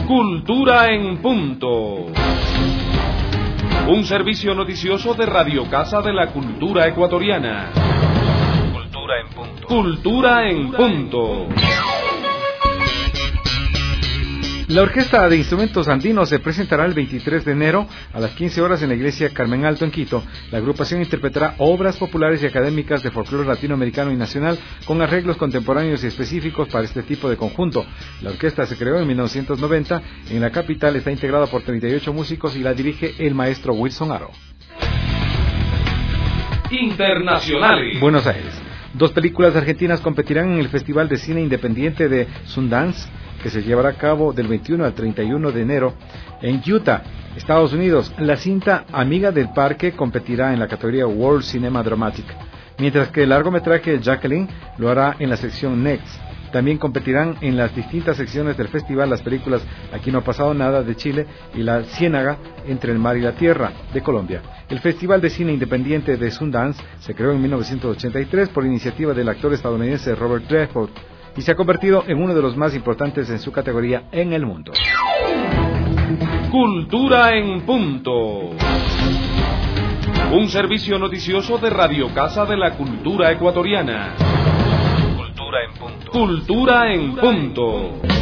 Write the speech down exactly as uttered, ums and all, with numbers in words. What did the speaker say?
Cultura en punto. Un servicio noticioso de Radio Casa de la Cultura Ecuatoriana. Cultura en punto. Cultura en punto. La Orquesta de Instrumentos Andinos se presentará el veintitrés de enero a las quince horas en la iglesia Carmen Alto en Quito. La agrupación interpretará obras populares y académicas de folclore latinoamericano y nacional con arreglos contemporáneos y específicos para este tipo de conjunto. La orquesta se creó en mil novecientos noventa. En la capital está integrada por treinta y ocho músicos y la dirige el maestro Wilson Aro. Internacionales. Buenos Aires. Dos películas argentinas competirán en el Festival de Cine Independiente de Sundance, que se llevará a cabo del veintiuno al treinta y uno de enero en Utah, Estados Unidos. La cinta Amiga del Parque competirá en la categoría World Cinema Dramatic, mientras que el largometraje Jacqueline lo hará en la sección Next. También competirán en las distintas secciones del festival las películas Aquí no ha pasado nada de Chile y La Ciénaga, Entre el mar y la tierra de Colombia. El Festival de Cine Independiente de Sundance se creó en mil novecientos ochenta y tres por iniciativa del actor estadounidense Robert Redford y se ha convertido en uno de los más importantes en su categoría en el mundo. Cultura en punto. Un servicio noticioso de Radio Casa de la Cultura Ecuatoriana. Cultura en punto. Cultura en punto.